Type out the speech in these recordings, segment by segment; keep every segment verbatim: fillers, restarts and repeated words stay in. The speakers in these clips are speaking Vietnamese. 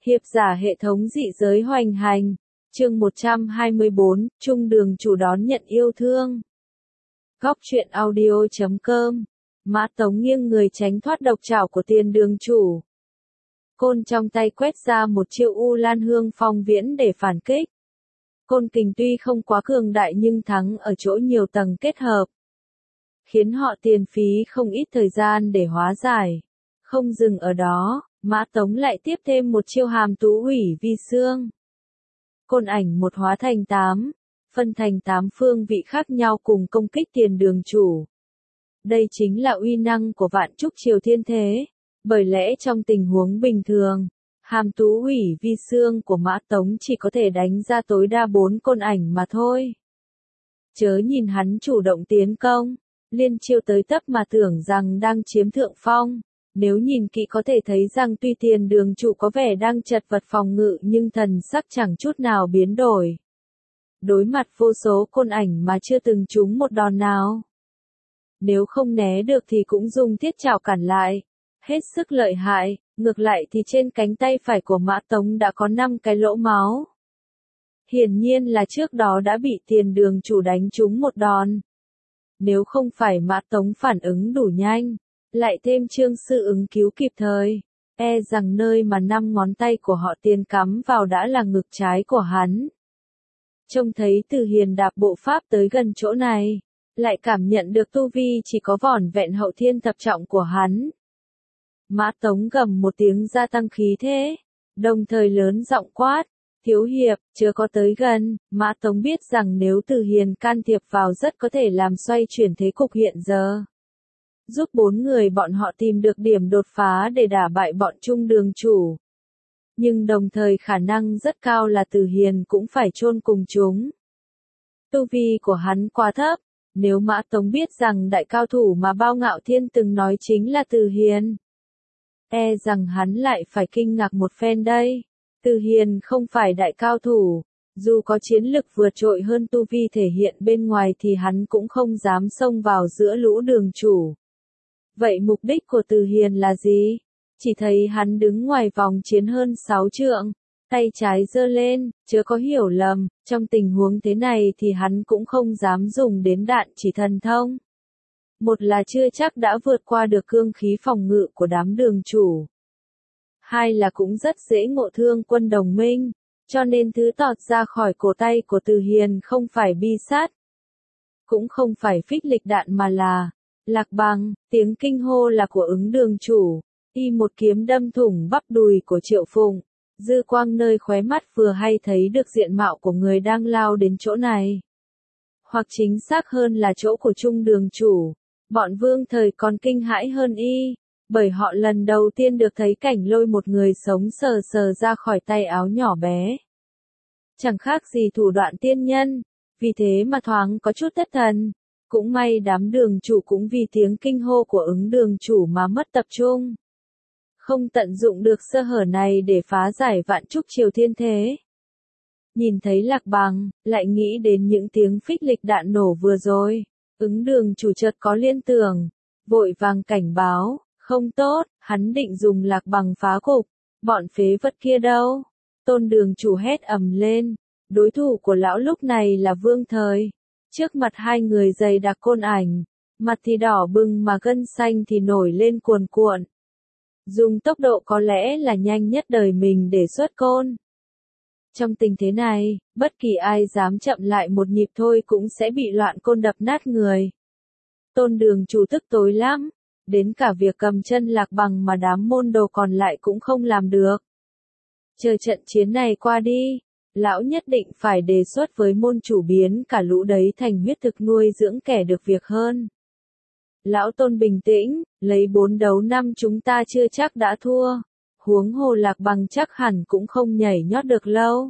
Hiệp giả hệ thống dị giới hoành hành. Chương một trăm hai mươi bốn, Trung đường chủ đón nhận yêu thương. Góc truyện audio chấm com. Mã Tống nghiêng người tránh thoát độc trảo của tiền đường chủ. Côn trong tay quét ra một chiêu U Lan Hương Phong Viễn để phản kích. Côn kình tuy không quá cường đại nhưng thắng ở chỗ nhiều tầng kết hợp, khiến họ tiền phí không ít thời gian để hóa giải. Không dừng ở đó, Mã Tống lại tiếp thêm một chiêu hàm tú hủy vi xương. Côn ảnh một hóa thành tám, phân thành tám phương vị khác nhau cùng công kích tiền đường chủ. Đây chính là uy năng của Vạn Trúc Triều Thiên Thế. Bởi lẽ trong tình huống bình thường, hàm tú hủy vi xương của Mã Tống chỉ có thể đánh ra tối đa bốn côn ảnh mà thôi. Chớ nhìn hắn chủ động tiến công, liên chiêu tới tấp mà tưởng rằng đang chiếm thượng phong. Nếu nhìn kỹ có thể thấy rằng tuy tiền đường chủ có vẻ đang chật vật phòng ngự nhưng thần sắc chẳng chút nào biến đổi. Đối mặt vô số côn ảnh mà chưa từng trúng một đòn nào. Nếu không né được thì cũng dùng thiết trảo cản lại. Hết sức lợi hại, ngược lại thì trên cánh tay phải của Mã Tống đã có năm cái lỗ máu. Hiển nhiên là trước đó đã bị tiền đường chủ đánh trúng một đòn. Nếu không phải Mã Tống phản ứng đủ nhanh, lại thêm Trương Sư ứng cứu kịp thời, e rằng nơi mà năm ngón tay của họ tiền cắm vào đã là ngực trái của hắn. Trông thấy Từ Hiền đạp bộ pháp tới gần chỗ này, lại cảm nhận được tu vi chỉ có vỏn vẹn hậu thiên thập trọng của hắn. Mã Tống gầm một tiếng gia tăng khí thế, đồng thời lớn giọng quát, thiếu hiệp, chưa có tới gần. Mã Tống biết rằng nếu Từ Hiền can thiệp vào rất có thể làm xoay chuyển thế cục hiện giờ. Giúp bốn người bọn họ tìm được điểm đột phá để đả bại bọn Trung đường chủ. Nhưng đồng thời khả năng rất cao là Từ Hiền cũng phải chôn cùng chúng. Tu vi của hắn quá thấp, nếu Mã Tống biết rằng đại cao thủ mà Bao Ngạo Thiên từng nói chính là Từ Hiền, e rằng hắn lại phải kinh ngạc một phen đây. Từ Hiền không phải đại cao thủ, dù có chiến lực vượt trội hơn tu vi thể hiện bên ngoài thì hắn cũng không dám xông vào giữa lũ đường chủ. Vậy mục đích của Từ Hiền là gì? Chỉ thấy hắn đứng ngoài vòng chiến hơn sáu trượng, tay trái giơ lên, chớ có hiểu lầm, trong tình huống thế này thì hắn cũng không dám dùng đến đạn chỉ thần thông. Một là chưa chắc đã vượt qua được cương khí phòng ngự của đám đường chủ. Hai là cũng rất dễ ngộ thương quân đồng minh, cho nên thứ tọt ra khỏi cổ tay của Từ Hiền không phải bi sắt, cũng không phải phích lịch đạn mà là lạc băng. Tiếng kinh hô là của ứng đường chủ, y một kiếm đâm thủng bắp đùi của Triệu Phụng. Dư quang nơi khóe mắt vừa hay thấy được diện mạo của người đang lao đến chỗ này. Hoặc chính xác hơn là chỗ của Trung đường chủ. Bọn vương thời còn kinh hãi hơn y, bởi họ lần đầu tiên được thấy cảnh lôi một người sống sờ sờ ra khỏi tay áo nhỏ bé. Chẳng khác gì thủ đoạn tiên nhân, vì thế mà thoáng có chút thất thần. Cũng may đám đường chủ cũng vì tiếng kinh hô của ứng đường chủ mà mất tập trung. Không tận dụng được sơ hở này để phá giải Vạn Trúc Triều Thiên Thế. Nhìn thấy Lạc Bằng, lại nghĩ đến những tiếng phích lịch đạn nổ vừa rồi. Ứng đường chủ chợt có liên tưởng, vội vàng cảnh báo, không tốt, hắn định dùng Lạc Bằng phá cục, bọn phế vật kia đâu. Tôn đường chủ hét ầm lên, đối thủ của lão lúc này là Vương Thời. Trước mặt hai người dày đặc côn ảnh, mặt thì đỏ bừng mà gân xanh thì nổi lên cuồn cuộn. Dùng tốc độ có lẽ là nhanh nhất đời mình để xuất côn. Trong tình thế này, bất kỳ ai dám chậm lại một nhịp thôi cũng sẽ bị loạn côn đập nát người. Tôn đường chủ tức tối lắm, đến cả việc cầm chân Lạc Bằng mà đám môn đồ còn lại cũng không làm được. Chờ trận chiến này qua đi, lão nhất định phải đề xuất với môn chủ biến cả lũ đấy thành huyết thực nuôi dưỡng kẻ được việc hơn. Lão Tôn bình tĩnh, lấy bốn đấu năm chúng ta chưa chắc đã thua. Huống hồ Lạc Bằng chắc hẳn cũng không nhảy nhót được lâu.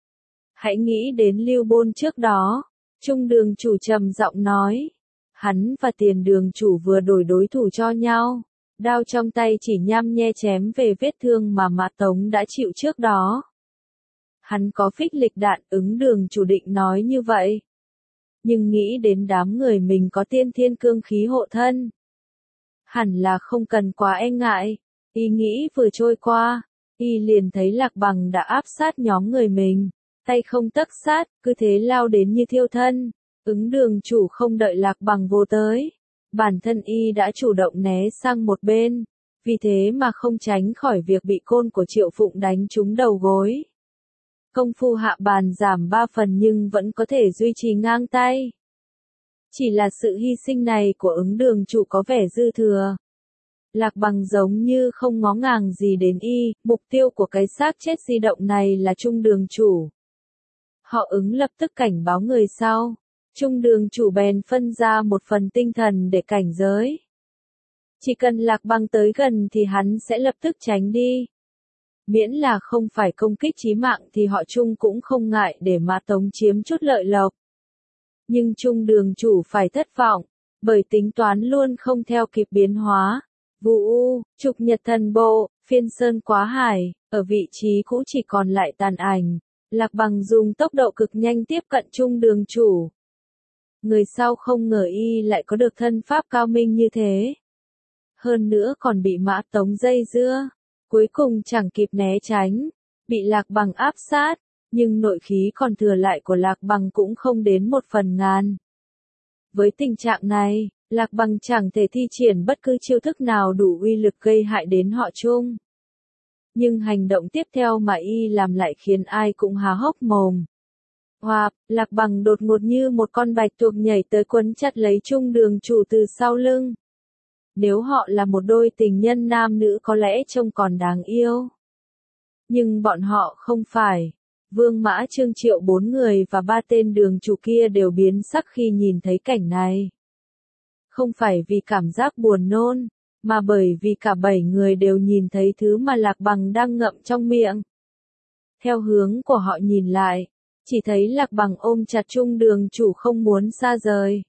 Hãy nghĩ đến Lưu Bôn trước đó, Trung đường chủ trầm giọng nói. Hắn và tiền đường chủ vừa đổi đối thủ cho nhau, đao trong tay chỉ nhăm nhe chém về vết thương mà Mã Tống đã chịu trước đó. Hắn có phích lịch đạn, ứng đường chủ định nói như vậy. Nhưng nghĩ đến đám người mình có tiên thiên cương khí hộ thân, hẳn là không cần quá e ngại. Ý nghĩ vừa trôi qua, y liền thấy Lạc Bằng đã áp sát nhóm người mình, tay không tấc sát, cứ thế lao đến như thiêu thân. Ứng đường chủ không đợi Lạc Bằng vô tới, bản thân y đã chủ động né sang một bên, vì thế mà không tránh khỏi việc bị côn của Triệu Phụng đánh trúng đầu gối. Công phu hạ bàn giảm ba phần nhưng vẫn có thể duy trì ngang tay. Chỉ là sự hy sinh này của ứng đường chủ có vẻ dư thừa. Lạc Bằng giống như không ngó ngàng gì đến y, mục tiêu của cái xác chết di động này là Trung đường chủ. Họ ứng lập tức cảnh báo người sau. Trung đường chủ bèn phân ra một phần tinh thần để cảnh giới. Chỉ cần Lạc Bằng tới gần thì hắn sẽ lập tức tránh đi. Miễn là không phải công kích chí mạng thì họ Trung cũng không ngại để Mã Tống chiếm chút lợi lộc. Nhưng Trung đường chủ phải thất vọng, bởi tính toán luôn không theo kịp biến hóa. Vũ U, Trục Nhật Thần Bộ, Phiên Sơn Quá Hải, ở vị trí cũ chỉ còn lại tàn ảnh. Lạc Bằng dùng tốc độ cực nhanh tiếp cận Trung đường chủ. Người sau không ngờ y lại có được thân pháp cao minh như thế. Hơn nữa còn bị Mã Tống dây dưa. Cuối cùng chẳng kịp né tránh, bị Lạc Bằng áp sát, nhưng nội khí còn thừa lại của Lạc Bằng cũng không đến một phần ngàn. Với tình trạng này, Lạc Bằng chẳng thể thi triển bất cứ chiêu thức nào đủ uy lực gây hại đến họ Trung. Nhưng hành động tiếp theo mà y làm lại khiến ai cũng há hốc mồm. Hoa, Lạc Bằng đột ngột như một con bạch tuộc nhảy tới quấn chặt lấy Trung đường chủ từ sau lưng. Nếu họ là một đôi tình nhân nam nữ có lẽ trông còn đáng yêu. Nhưng bọn họ không phải. Vương Mã Trương Triệu bốn người và ba tên đường chủ kia đều biến sắc khi nhìn thấy cảnh này. Không phải vì cảm giác buồn nôn, mà bởi vì cả bảy người đều nhìn thấy thứ mà Lạc Bằng đang ngậm trong miệng. Theo hướng của họ nhìn lại, chỉ thấy Lạc Bằng ôm chặt Trung đường chủ không muốn xa rời.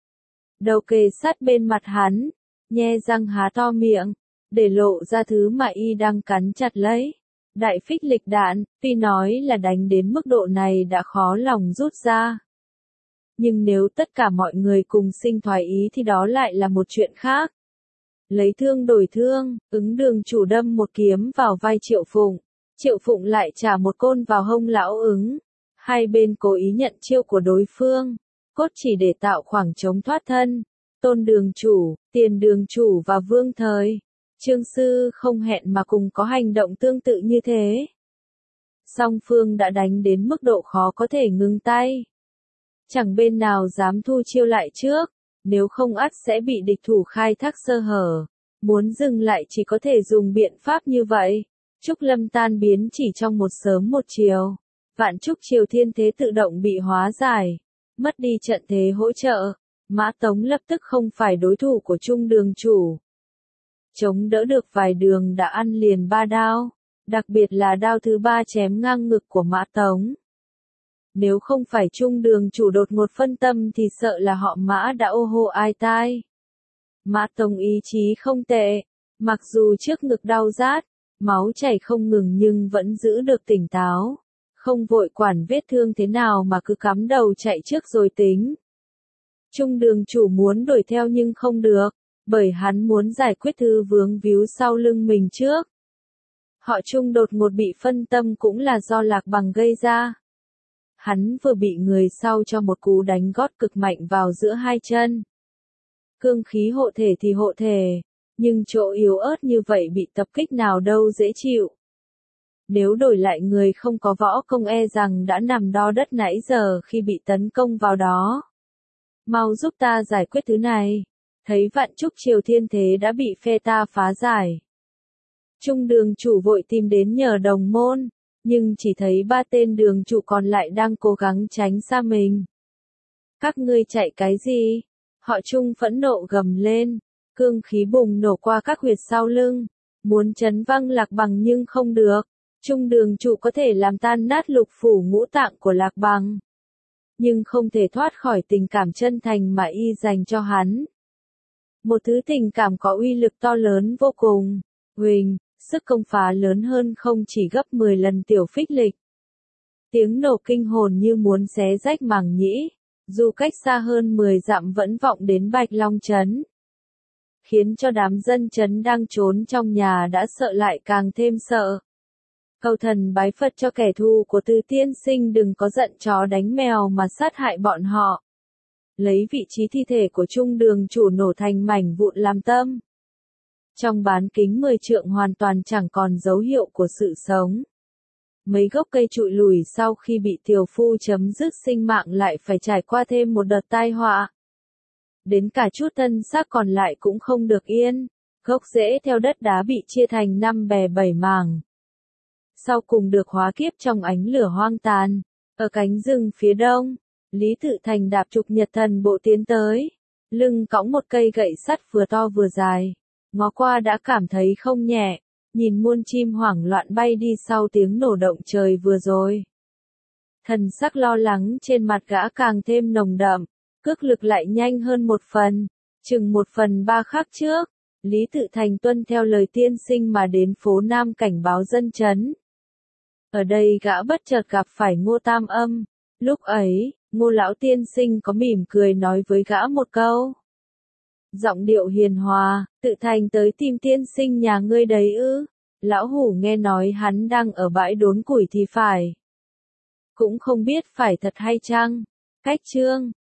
Đầu kề sát bên mặt hắn, nhe răng há to miệng, để lộ ra thứ mà y đang cắn chặt lấy. Đại phích lịch đạn, tuy nói là đánh đến mức độ này đã khó lòng rút ra. Nhưng nếu tất cả mọi người cùng sinh thoái ý thì đó lại là một chuyện khác. Lấy thương đổi thương, ứng đường chủ đâm một kiếm vào vai Triệu Phụng. Triệu Phụng lại trả một côn vào hông lão ứng. Hai bên cố ý nhận chiêu của đối phương, cốt chỉ để tạo khoảng trống thoát thân. Tôn đường chủ, Tiền đường chủ và Vương Thời, Trương Sư không hẹn mà cùng có hành động tương tự như thế. Song phương đã đánh đến mức độ khó có thể ngừng tay. Chẳng bên nào dám thu chiêu lại trước, nếu không ắt sẽ bị địch thủ khai thác sơ hở. Muốn dừng lại chỉ có thể dùng biện pháp như vậy. Trúc Lâm tan biến chỉ trong một sớm một chiều. Vạn Trúc Triều Thiên Thế tự động bị hóa giải. Mất đi trận thế hỗ trợ. Mã Tống lập tức không phải đối thủ của Trung đường chủ. Chống đỡ được vài đường đã ăn liền ba đao. Đặc biệt là đao thứ ba chém ngang ngực của Mã Tống. Nếu không phải Trung đường chủ đột ngột phân tâm thì sợ là họ Mã đã ô hô ai tai. Mã Tống ý chí không tệ. Mặc dù trước ngực đau rát, máu chảy không ngừng nhưng vẫn giữ được tỉnh táo. Không vội quản vết thương thế nào mà cứ cắm đầu chạy trước rồi tính. Trung đường chủ muốn đuổi theo nhưng không được, bởi hắn muốn giải quyết thứ vướng víu sau lưng mình trước. Họ Trung đột ngột bị phân tâm cũng là do Lạc Bằng gây ra. Hắn vừa bị người sau cho một cú đánh gót cực mạnh vào giữa hai chân. Cương khí hộ thể thì hộ thể, nhưng chỗ yếu ớt như vậy bị tập kích nào đâu dễ chịu. Nếu đổi lại người không có võ công e rằng đã nằm đo đất nãy giờ khi bị tấn công vào đó. Mau giúp ta giải quyết thứ này. Thấy Vạn Trúc Triều Thiên Thế đã bị phe ta phá giải. Trung đường chủ vội tìm đến nhờ đồng môn, nhưng chỉ thấy ba tên đường chủ còn lại đang cố gắng tránh xa mình. Các ngươi chạy cái gì? Họ Trung phẫn nộ gầm lên, cương khí bùng nổ qua các huyệt sau lưng, muốn chấn văng Lạc Bằng nhưng không được. Trung đường chủ có thể làm tan nát lục phủ ngũ tạng của Lạc Bằng, nhưng không thể thoát khỏi tình cảm chân thành mà y dành cho hắn. Một thứ tình cảm có uy lực to lớn vô cùng. Huỳnh, sức công phá lớn hơn không chỉ gấp mười lần tiểu phích lịch. Tiếng nổ kinh hồn như muốn xé rách màng nhĩ, dù cách xa hơn mười dặm vẫn vọng đến Bạch Long Trấn. Khiến cho đám dân trấn đang trốn trong nhà đã sợ lại càng thêm sợ. Cầu thần bái Phật cho kẻ thù của Từ tiên sinh đừng có giận chó đánh mèo mà sát hại bọn họ. Lấy vị trí thi thể của Trung đường chủ nổ thành mảnh vụn làm tâm. Trong bán kính mười trượng hoàn toàn chẳng còn dấu hiệu của sự sống. Mấy gốc cây trụi lùi sau khi bị tiểu phu chấm dứt sinh mạng lại phải trải qua thêm một đợt tai họa. Đến cả chút thân xác còn lại cũng không được yên, gốc rễ theo đất đá bị chia thành năm bè bảy mảng. Sau cùng được hóa kiếp trong ánh lửa hoang tàn, ở cánh rừng phía đông, Lý Tự Thành đạp trục nhật thần bộ tiến tới, lưng cõng một cây gậy sắt vừa to vừa dài, ngó qua đã cảm thấy không nhẹ, nhìn muôn chim hoảng loạn bay đi sau tiếng nổ động trời vừa rồi. Thần sắc lo lắng trên mặt gã càng thêm nồng đậm, cước lực lại nhanh hơn một phần, chừng một phần ba khắc trước, Lý Tự Thành tuân theo lời tiên sinh mà đến phố Nam cảnh báo dân chấn. Ở đây gã bất chợt gặp phải Ngô Tam Âm, lúc ấy, Ngô lão tiên sinh có mỉm cười nói với gã một câu. Giọng điệu hiền hòa, Tự Thành tới tìm tiên sinh nhà ngươi đấy ư, lão hủ nghe nói hắn đang ở bãi đốn củi thì phải. Cũng không biết phải thật hay chăng, cách chương.